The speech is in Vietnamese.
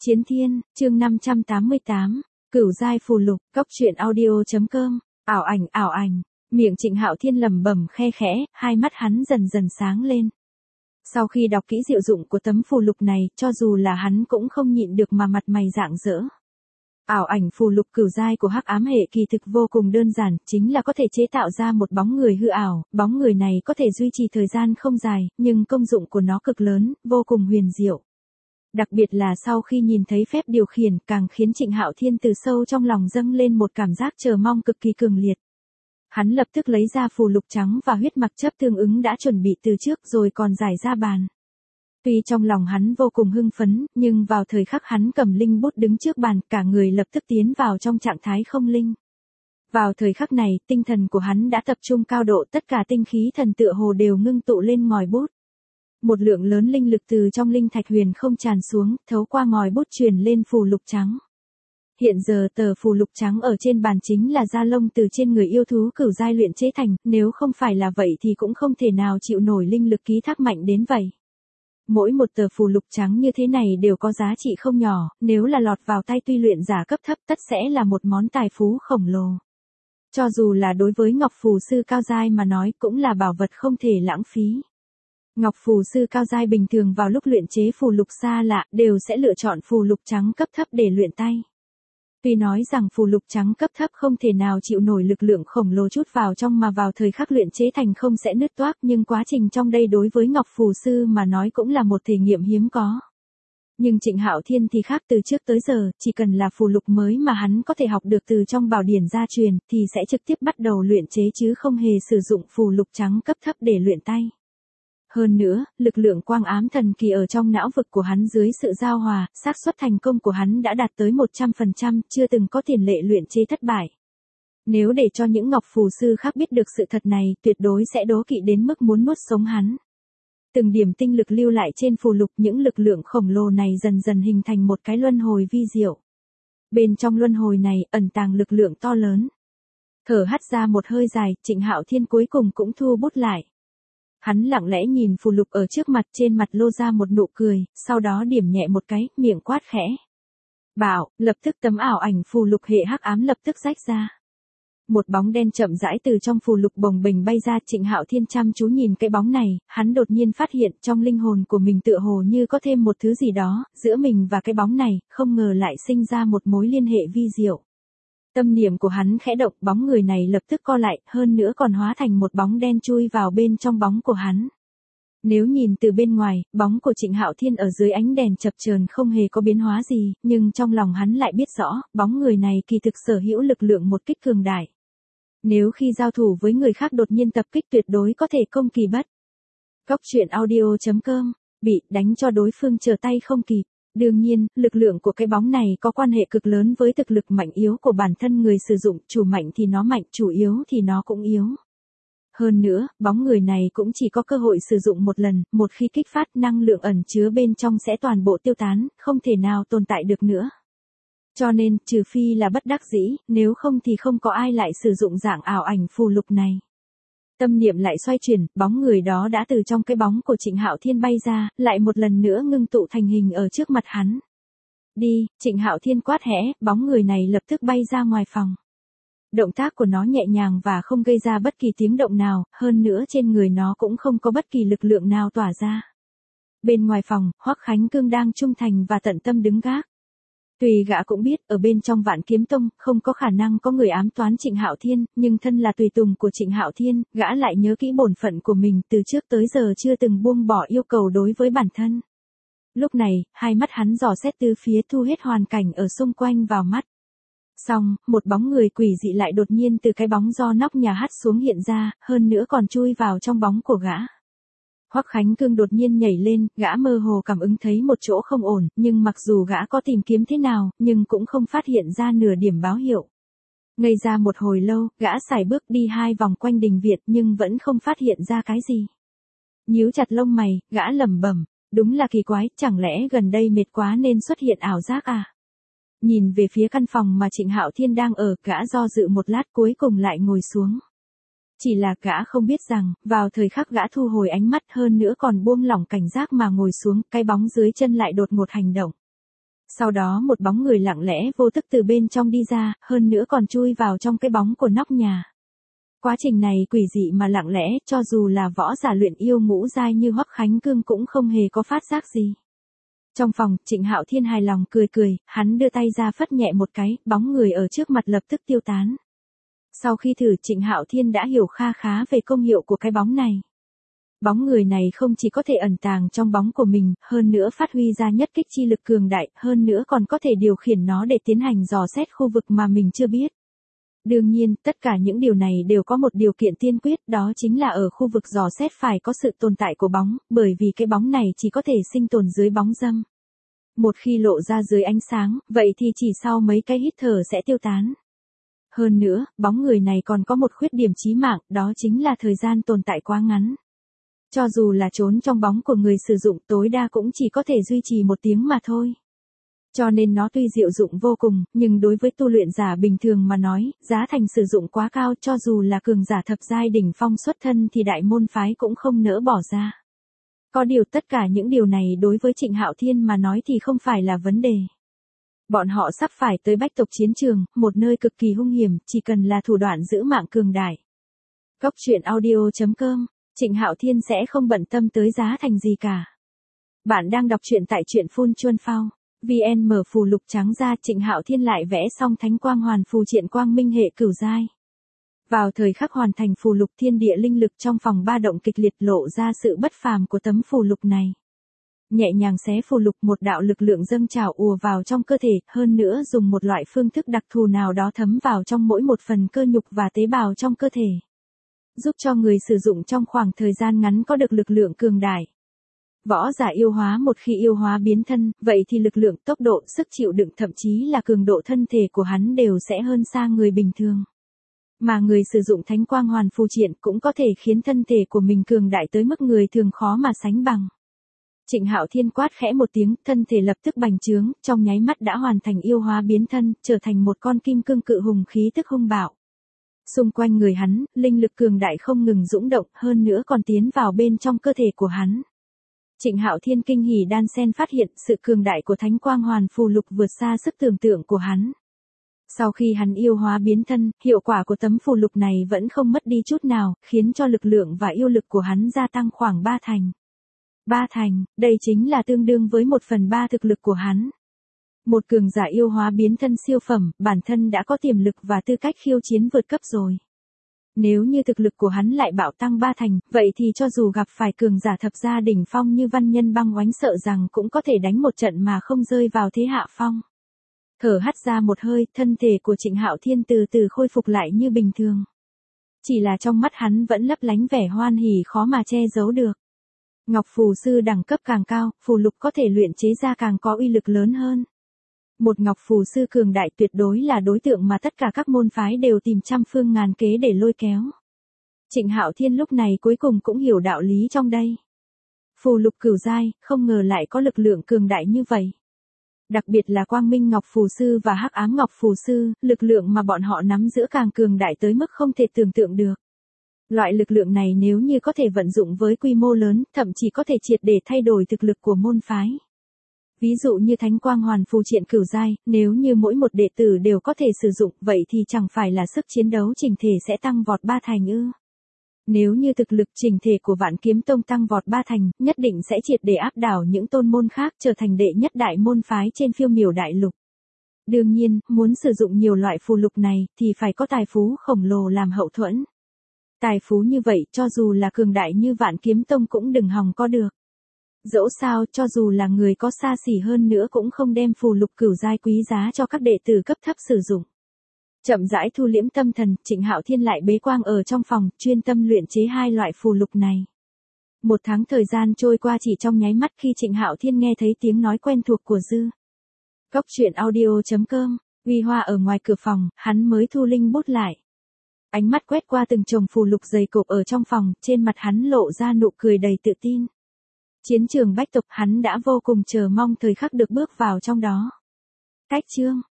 Chiến Thiên, chương 588, Cửu giai phù lục, cốc truyện audio.com, ảo ảnh, miệng Trịnh Hạo Thiên lẩm bẩm khe khẽ, hai mắt hắn dần dần sáng lên. Sau khi đọc kỹ diệu dụng của tấm phù lục này, cho dù là hắn cũng không nhịn được mà mặt mày rạng rỡ. Ảo ảnh phù lục cửu giai của hắc ám hệ kỳ thực vô cùng đơn giản, chính là có thể chế tạo ra một bóng người hư ảo, bóng người này có thể duy trì thời gian không dài, nhưng công dụng của nó cực lớn, vô cùng huyền diệu. Đặc biệt là sau khi nhìn thấy phép điều khiển, càng khiến Trịnh Hạo Thiên từ sâu trong lòng dâng lên một cảm giác chờ mong cực kỳ cường liệt. Hắn lập tức lấy ra phù lục trắng và huyết mặc chấp tương ứng đã chuẩn bị từ trước rồi còn giải ra bàn. Tuy trong lòng hắn vô cùng hưng phấn, nhưng vào thời khắc hắn cầm linh bút đứng trước bàn, cả người lập tức tiến vào trong trạng thái không linh. Vào thời khắc này, tinh thần của hắn đã tập trung cao độ, tất cả tinh khí thần tựa hồ đều ngưng tụ lên ngòi bút. Một lượng lớn linh lực từ trong linh thạch huyền không tràn xuống, thấu qua ngòi bút truyền lên phù lục trắng. Hiện giờ tờ phù lục trắng ở trên bàn chính là da lông từ trên người yêu thú cửu giai luyện chế thành, nếu không phải là vậy thì cũng không thể nào chịu nổi linh lực ký thác mạnh đến vậy. Mỗi một tờ phù lục trắng như thế này đều có giá trị không nhỏ, nếu là lọt vào tay tuy luyện giả cấp thấp tất sẽ là một món tài phú khổng lồ. Cho dù là đối với ngọc phù sư cao giai mà nói cũng là bảo vật không thể lãng phí. Ngọc phù sư cao giai bình thường vào lúc luyện chế phù lục xa lạ đều sẽ lựa chọn phù lục trắng cấp thấp để luyện tay. Tuy nói rằng phù lục trắng cấp thấp không thể nào chịu nổi lực lượng khổng lồ chút vào trong mà vào thời khắc luyện chế thành không sẽ nứt toác, nhưng quá trình trong đây đối với ngọc phù sư mà nói cũng là một thể nghiệm hiếm có. Nhưng Trịnh Hạo Thiên thì khác, từ trước tới giờ, chỉ cần là phù lục mới mà hắn có thể học được từ trong bảo điển gia truyền thì sẽ trực tiếp bắt đầu luyện chế chứ không hề sử dụng phù lục trắng cấp thấp để luyện tay. Hơn nữa, lực lượng quang ám thần kỳ ở trong não vực của hắn dưới sự giao hòa, xác suất thành công của hắn đã đạt tới 100%, chưa từng có tiền lệ luyện chế thất bại. Nếu để cho những ngọc phù sư khác biết được sự thật này, tuyệt đối sẽ đố kỵ đến mức muốn nuốt sống hắn. Từng điểm tinh lực lưu lại trên phù lục, những lực lượng khổng lồ này dần dần hình thành một cái luân hồi vi diệu. Bên trong luân hồi này, ẩn tàng lực lượng to lớn. Thở hắt ra một hơi dài, Trịnh Hạo Thiên cuối cùng cũng thu bút lại. Hắn lặng lẽ nhìn phù lục ở trước mặt, trên mặt lô ra một nụ cười, sau đó điểm nhẹ một cái, miệng quát khẽ. Bảo, lập tức tấm ảo ảnh phù lục hệ hắc ám lập tức rách ra. Một bóng đen chậm rãi từ trong phù lục bồng bềnh bay ra. Trịnh Hạo Thiên chăm chú nhìn cái bóng này, hắn đột nhiên phát hiện trong linh hồn của mình tựa hồ như có thêm một thứ gì đó, giữa mình và cái bóng này, không ngờ lại sinh ra một mối liên hệ vi diệu. Tâm niệm của hắn khẽ động, bóng người này lập tức co lại, hơn nữa còn hóa thành một bóng đen chui vào bên trong bóng của hắn. Nếu nhìn từ bên ngoài, bóng của Trịnh Hạo Thiên ở dưới ánh đèn chập chờn không hề có biến hóa gì, nhưng trong lòng hắn lại biết rõ, bóng người này kỳ thực sở hữu lực lượng một kích cường đại. Nếu khi giao thủ với người khác đột nhiên tập kích tuyệt đối có thể công kỳ bất. Cốc truyện audio.com, bị đánh cho đối phương trở tay không kịp. Đương nhiên, lực lượng của cái bóng này có quan hệ cực lớn với thực lực mạnh yếu của bản thân người sử dụng, chủ mạnh thì nó mạnh, chủ yếu thì nó cũng yếu. Hơn nữa, bóng người này cũng chỉ có cơ hội sử dụng một lần, một khi kích phát năng lượng ẩn chứa bên trong sẽ toàn bộ tiêu tán, không thể nào tồn tại được nữa. Cho nên, trừ phi là bất đắc dĩ, nếu không thì không có ai lại sử dụng dạng ảo ảnh phù lục này. Tâm niệm lại xoay chuyển, bóng người đó đã từ trong cái bóng của Trịnh Hạo Thiên bay ra, lại một lần nữa ngưng tụ thành hình ở trước mặt hắn. Đi, Trịnh Hạo Thiên quát hẽ, bóng người này lập tức bay ra ngoài phòng. Động tác của nó nhẹ nhàng và không gây ra bất kỳ tiếng động nào, hơn nữa trên người nó cũng không có bất kỳ lực lượng nào tỏa ra. Bên ngoài phòng, Hoắc Khánh Cương đang trung thành và tận tâm đứng gác. Tuy gã cũng biết, ở bên trong Vạn Kiếm Tông, không có khả năng có người ám toán Trịnh Hạo Thiên, nhưng thân là tùy tùng của Trịnh Hạo Thiên, gã lại nhớ kỹ bổn phận của mình, từ trước tới giờ chưa từng buông bỏ yêu cầu đối với bản thân. Lúc này, hai mắt hắn dò xét từ phía, thu hết hoàn cảnh ở xung quanh vào mắt. Xong, một bóng người quỷ dị lại đột nhiên từ cái bóng do nóc nhà hắt xuống hiện ra, hơn nữa còn chui vào trong bóng của gã. Hoắc Khánh Cương đột nhiên nhảy lên, gã mơ hồ cảm ứng thấy một chỗ không ổn, nhưng mặc dù gã có tìm kiếm thế nào, nhưng cũng không phát hiện ra nửa điểm báo hiệu. Ngây ra một hồi lâu, gã sải bước đi 2 vòng quanh đình viện nhưng vẫn không phát hiện ra cái gì. Nhíu chặt lông mày, gã lẩm bẩm, đúng là kỳ quái, chẳng lẽ gần đây mệt quá nên xuất hiện ảo giác à? Nhìn về phía căn phòng mà Trịnh Hạo Thiên đang ở, gã do dự một lát cuối cùng lại ngồi xuống. Chỉ là gã không biết rằng, vào thời khắc gã thu hồi ánh mắt hơn nữa còn buông lỏng cảnh giác mà ngồi xuống, cái bóng dưới chân lại đột ngột hành động. Sau đó một bóng người lặng lẽ vô thức từ bên trong đi ra, hơn nữa còn chui vào trong cái bóng của nóc nhà. Quá trình này quỷ dị mà lặng lẽ, cho dù là võ giả luyện yêu ngũ giai như Hoắc Khánh Cương cũng không hề có phát giác gì. Trong phòng, Trịnh Hạo Thiên hài lòng cười cười, hắn đưa tay ra phất nhẹ một cái, bóng người ở trước mặt lập tức tiêu tán. Sau khi thử, Trịnh Hạo Thiên đã hiểu kha khá về công hiệu của cái bóng này. Bóng người này không chỉ có thể ẩn tàng trong bóng của mình, hơn nữa phát huy ra nhất kích chi lực cường đại, hơn nữa còn có thể điều khiển nó để tiến hành dò xét khu vực mà mình chưa biết. Đương nhiên, tất cả những điều này đều có một điều kiện tiên quyết, đó chính là ở khu vực dò xét phải có sự tồn tại của bóng, bởi vì cái bóng này chỉ có thể sinh tồn dưới bóng râm. Một khi lộ ra dưới ánh sáng, vậy thì chỉ sau mấy cái hít thở sẽ tiêu tán. Hơn nữa, bóng người này còn có một khuyết điểm chí mạng, đó chính là thời gian tồn tại quá ngắn. Cho dù là trốn trong bóng của người sử dụng tối đa cũng chỉ có thể duy trì 1 tiếng mà thôi. Cho nên nó tuy diệu dụng vô cùng, nhưng đối với tu luyện giả bình thường mà nói, giá thành sử dụng quá cao, cho dù là cường giả thập giai đỉnh phong xuất thân thì đại môn phái cũng không nỡ bỏ ra. Có điều tất cả những điều này đối với Trịnh Hạo Thiên mà nói thì không phải là vấn đề. Bọn họ sắp phải tới bách tộc chiến trường, một nơi cực kỳ hung hiểm, chỉ cần là thủ đoạn giữ mạng cường đại. Góc truyện audio.com, Trịnh Hạo Thiên sẽ không bận tâm tới giá thành gì cả. Bạn đang đọc truyện tại truyện Phun Chuân Phao. VN mở phù lục trắng ra, Trịnh Hạo Thiên lại vẽ xong thánh quang hoàn phù triện quang minh hệ cửu giai. Vào thời khắc hoàn thành phù lục, thiên địa linh lực trong phòng ba động kịch liệt, lộ ra sự bất phàm của tấm phù lục này. Nhẹ nhàng xé phù lục, một đạo lực lượng dâng trào ùa vào trong cơ thể, hơn nữa dùng một loại phương thức đặc thù nào đó thấm vào trong mỗi một phần cơ nhục và tế bào trong cơ thể, giúp cho người sử dụng trong khoảng thời gian ngắn có được lực lượng cường đại. Võ giả yêu hóa một khi yêu hóa biến thân, vậy thì lực lượng, tốc độ, sức chịu đựng thậm chí là cường độ thân thể của hắn đều sẽ hơn xa người bình thường. Mà người sử dụng thánh quang hoàn phù triện cũng có thể khiến thân thể của mình cường đại tới mức người thường khó mà sánh bằng. Trịnh Hạo Thiên quát khẽ một tiếng, thân thể lập tức bành trướng, trong nháy mắt đã hoàn thành yêu hóa biến thân, trở thành một con kim cương cự hùng khí tức hung bạo. Xung quanh người hắn, linh lực cường đại không ngừng dũng động, hơn nữa còn tiến vào bên trong cơ thể của hắn. Trịnh Hạo Thiên kinh hỉ đan sen phát hiện sự cường đại của thánh quang hoàn phù lục vượt xa sức tưởng tượng của hắn. Sau khi hắn yêu hóa biến thân, hiệu quả của tấm phù lục này vẫn không mất đi chút nào, khiến cho lực lượng và yêu lực của hắn gia tăng khoảng 3 thành. 3 thành, đây chính là tương đương với 1/3 thực lực của hắn. Một cường giả yêu hóa biến thân siêu phẩm, bản thân đã có tiềm lực và tư cách khiêu chiến vượt cấp rồi. Nếu như thực lực của hắn lại bạo tăng 3 thành, vậy thì cho dù gặp phải cường giả thập gia đỉnh phong như Văn Nhân Băng Oánh sợ rằng cũng có thể đánh một trận mà không rơi vào thế hạ phong. Thở hắt ra một hơi, thân thể của Trịnh Hạo Thiên từ từ khôi phục lại như bình thường. Chỉ là trong mắt hắn vẫn lấp lánh vẻ hoan hỉ khó mà che giấu được. Ngọc phù sư đẳng cấp càng cao, phù lục có thể luyện chế ra càng có uy lực lớn hơn. Một ngọc phù sư cường đại tuyệt đối là đối tượng mà tất cả các môn phái đều tìm trăm phương ngàn kế để lôi kéo. Trịnh Hạo Thiên lúc này cuối cùng cũng hiểu đạo lý trong đây. Phù lục cửu giai, không ngờ lại có lực lượng cường đại như vậy. Đặc biệt là Quang Minh Ngọc Phù Sư và Hắc Ám Ngọc Phù Sư, lực lượng mà bọn họ nắm giữ càng cường đại tới mức không thể tưởng tượng được. Loại lực lượng này nếu như có thể vận dụng với quy mô lớn, thậm chí có thể triệt để thay đổi thực lực của môn phái. Ví dụ như Thánh Quang Hoàn Phù Triện cửu giai, nếu như mỗi một đệ tử đều có thể sử dụng, vậy thì chẳng phải là sức chiến đấu chỉnh thể sẽ tăng vọt 3 thành ư? Nếu như thực lực chỉnh thể của Vạn Kiếm Tông tăng vọt 3 thành, nhất định sẽ triệt để áp đảo những tôn môn khác, trở thành đệ nhất đại môn phái trên phiêu miểu đại lục. Đương nhiên, muốn sử dụng nhiều loại phù lục này, thì phải có tài phú khổng lồ làm hậu thuẫn. Tài phú như vậy, cho dù là cường đại như Vạn Kiếm Tông cũng đừng hòng có được. Dẫu sao, cho dù là người có xa xỉ hơn nữa cũng không đem phù lục cửu giai quý giá cho các đệ tử cấp thấp sử dụng. Chậm rãi thu liễm tâm thần, Trịnh Hạo Thiên lại bế quang ở trong phòng, chuyên tâm luyện chế 2 loại phù lục này. 1 tháng thời gian trôi qua chỉ trong nháy mắt khi Trịnh Hạo Thiên nghe thấy tiếng nói quen thuộc của Dư. Góc truyện audio.com, uy hoa ở ngoài cửa phòng, hắn mới thu linh bút lại. Ánh mắt quét qua từng chồng phù lục dày cộp ở trong phòng, trên mặt hắn lộ ra nụ cười đầy tự tin. Chiến trường bách tộc, hắn đã vô cùng chờ mong thời khắc được bước vào trong đó. Cách chương